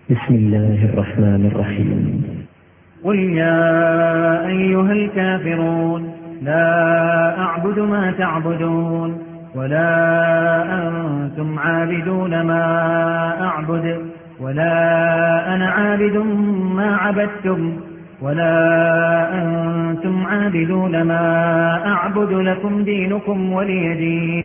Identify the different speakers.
Speaker 1: بسم الله الرحمن الرحيم.
Speaker 2: قل يا أيها الكافرون لا أعبد ما تعبدون ولا أنتم عابدون ما أعبد ولا أنا عابد ما عبدتم ولا أنتم عابدون ما أعبد لكم دينكم ولي دين.